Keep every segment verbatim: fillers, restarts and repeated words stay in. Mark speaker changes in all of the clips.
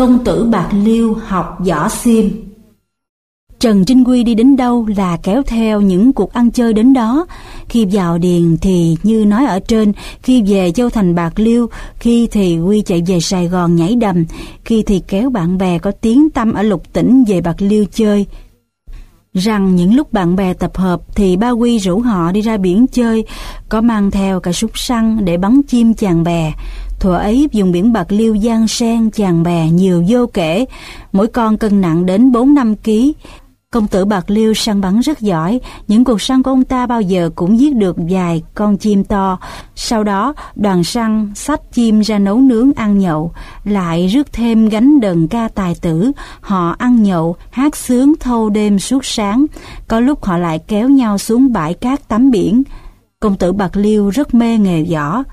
Speaker 1: Công tử Bạc Liêu học võ xiêm. Trần Trinh Quy đi đến đâu là kéo theo những cuộc ăn chơi đến đó. Khi vào điền thì như nói ở trên, khi về Châu Thành Bạc Liêu, khi thì Quy chạy về Sài Gòn nhảy đầm, khi thì kéo bạn bè có tiếng tăm ở Lục Tỉnh về Bạc Liêu chơi. Rằng những lúc bạn bè tập hợp thì ba Quy rủ họ đi ra biển chơi, có mang theo cả súng săn để bắn chim chàng bè. Thuở ấy vùng biển Bạc Liêu giang sen chàng bè nhiều vô kể, mỗi con cân nặng đến bốn năm ký. Công tử Bạc Liêu săn bắn rất giỏi, những cuộc săn của ông ta bao giờ cũng giết được vài con chim to. Sau đó đoàn săn xách chim ra nấu nướng ăn nhậu, lại rước thêm gánh đờn ca tài tử. Họ ăn nhậu, hát sướng thâu đêm suốt sáng, có lúc họ lại kéo nhau xuống bãi cát tắm biển. Công tử Bạc Liêu rất mê nghề võ.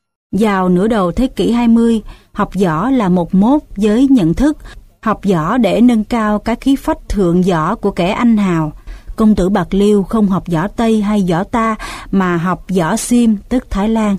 Speaker 1: Vào nửa đầu thế kỷ hai mươi, học võ là một mốt với nhận thức, học võ để nâng cao cái khí phách thượng võ của kẻ anh hào. Công tử Bạc Liêu không học võ Tây hay võ ta mà học võ xiêm, tức Thái Lan.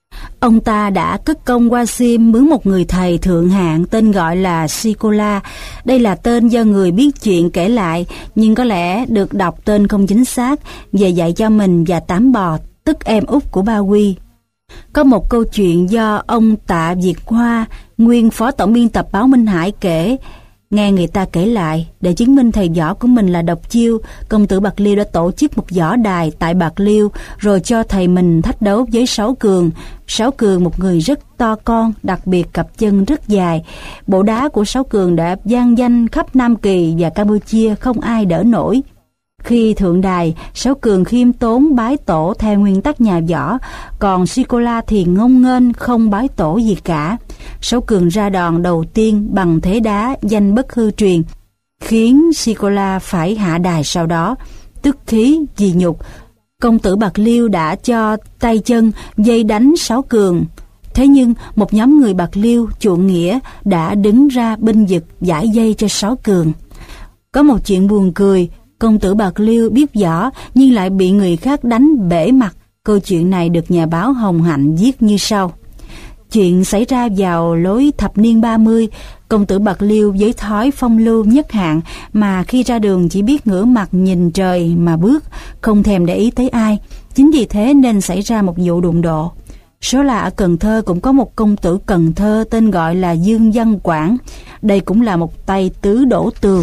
Speaker 1: Ông ta đã cất công qua xiêm mướn một người thầy thượng hạng tên gọi là Sikola. Đây là tên do người biết chuyện kể lại, nhưng có lẽ được đọc tên không chính xác, về dạy cho mình và Tám Bò, tức em út của Ba Quy. Có một câu chuyện do ông Tạ Việt Hoa, nguyên phó tổng biên tập báo Minh Hải kể. Nghe người ta kể lại, để chứng minh thầy võ của mình là độc chiêu, công tử Bạc Liêu đã tổ chức một võ đài tại Bạc Liêu, rồi cho thầy mình thách đấu với Sáu Cường. Sáu Cường một người rất to con, đặc biệt cặp chân rất dài. Bộ đá của Sáu Cường đã vang danh khắp Nam Kỳ và Campuchia, không ai đỡ nổi. Khi thượng đài, Sáu Cường khiêm tốn bái tổ theo nguyên tắc nhà võ, còn Sikola thì ngông nghênh không bái tổ gì cả. Sáu Cường ra đòn đầu tiên bằng thế đá danh bất hư truyền, khiến Sikola phải hạ đài sau đó, tức khí vì nhục. Công tử Bạc Liêu đã cho tay chân dây đánh Sáu Cường. Thế nhưng một nhóm người Bạc Liêu chuộng nghĩa đã đứng ra binh vực giải dây cho Sáu Cường. Có một chuyện buồn cười, công tử Bạc Liêu biết võ nhưng lại bị người khác đánh bể mặt. Câu chuyện này được nhà báo Hồng Hạnh viết như sau. Chuyện xảy ra vào lối thập niên ba mươi, công tử Bạc Liêu với thói phong lưu nhất hạng mà khi ra đường chỉ biết ngửa mặt nhìn trời mà bước, không thèm để ý tới ai. Chính vì thế nên xảy ra một vụ đụng độ. Số là ở Cần Thơ cũng có một công tử Cần Thơ tên gọi là Dương Văn Quảng. Đây cũng là một tay tứ đổ tường.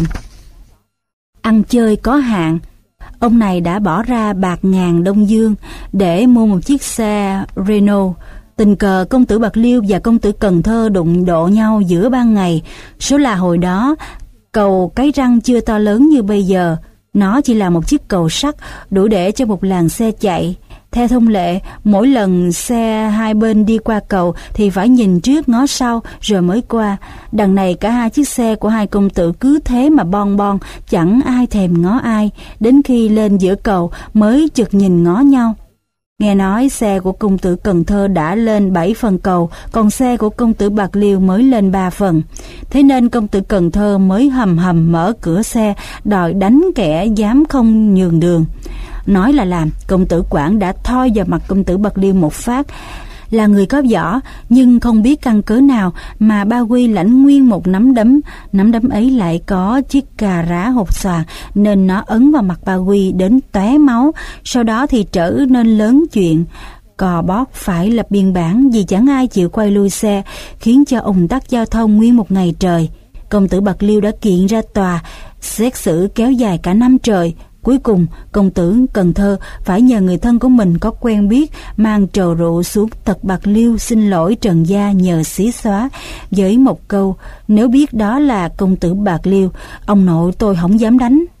Speaker 1: Ăn chơi có hạn, ông này đã bỏ ra bạc ngàn Đông Dương để mua một chiếc xe Renault. Tình cờ công tử Bạc Liêu và công tử Cần Thơ đụng độ nhau giữa ban ngày. Số là hồi đó cầu Cái Răng chưa to lớn như bây giờ, nó chỉ là một chiếc cầu sắt đủ để cho một làn xe chạy. Theo thông lệ, mỗi lần xe hai bên đi qua cầu thì phải nhìn trước ngó sau rồi mới qua. Đằng này cả hai chiếc xe của hai công tử cứ thế mà bon bon, chẳng ai thèm ngó ai, đến khi lên giữa cầu mới chực nhìn ngó nhau. Nghe nói xe của công tử Cần Thơ đã lên bảy phần cầu, còn xe của công tử Bạc Liêu mới lên ba phần. Thế nên công tử Cần Thơ mới hầm hầm mở cửa xe, đòi đánh kẻ dám không nhường đường. Nói là làm, công tử Quảng đã thoi vào mặt công tử Bạc Liêu một phát. Là người có võ, nhưng không biết căn cớ nào mà Ba Quy lãnh nguyên một nắm đấm. Nắm đấm ấy lại có chiếc cà rá hột xoàn, nên nó ấn vào mặt Ba Quy đến tóe máu. Sau đó thì trở nên lớn chuyện. Cò bót phải lập biên bản vì chẳng ai chịu quay lui xe, khiến cho ùn tắc giao thông nguyên một ngày trời. Công tử Bạc Liêu đã kiện ra tòa, xét xử kéo dài cả năm trời. Cuối cùng, công tử Cần Thơ phải nhờ người thân của mình có quen biết mang trầu rượu xuống tật Bạc Liêu xin lỗi trần gia nhờ xí xóa, với một câu: nếu biết đó là công tử Bạc Liêu, ông nội tôi không dám đánh.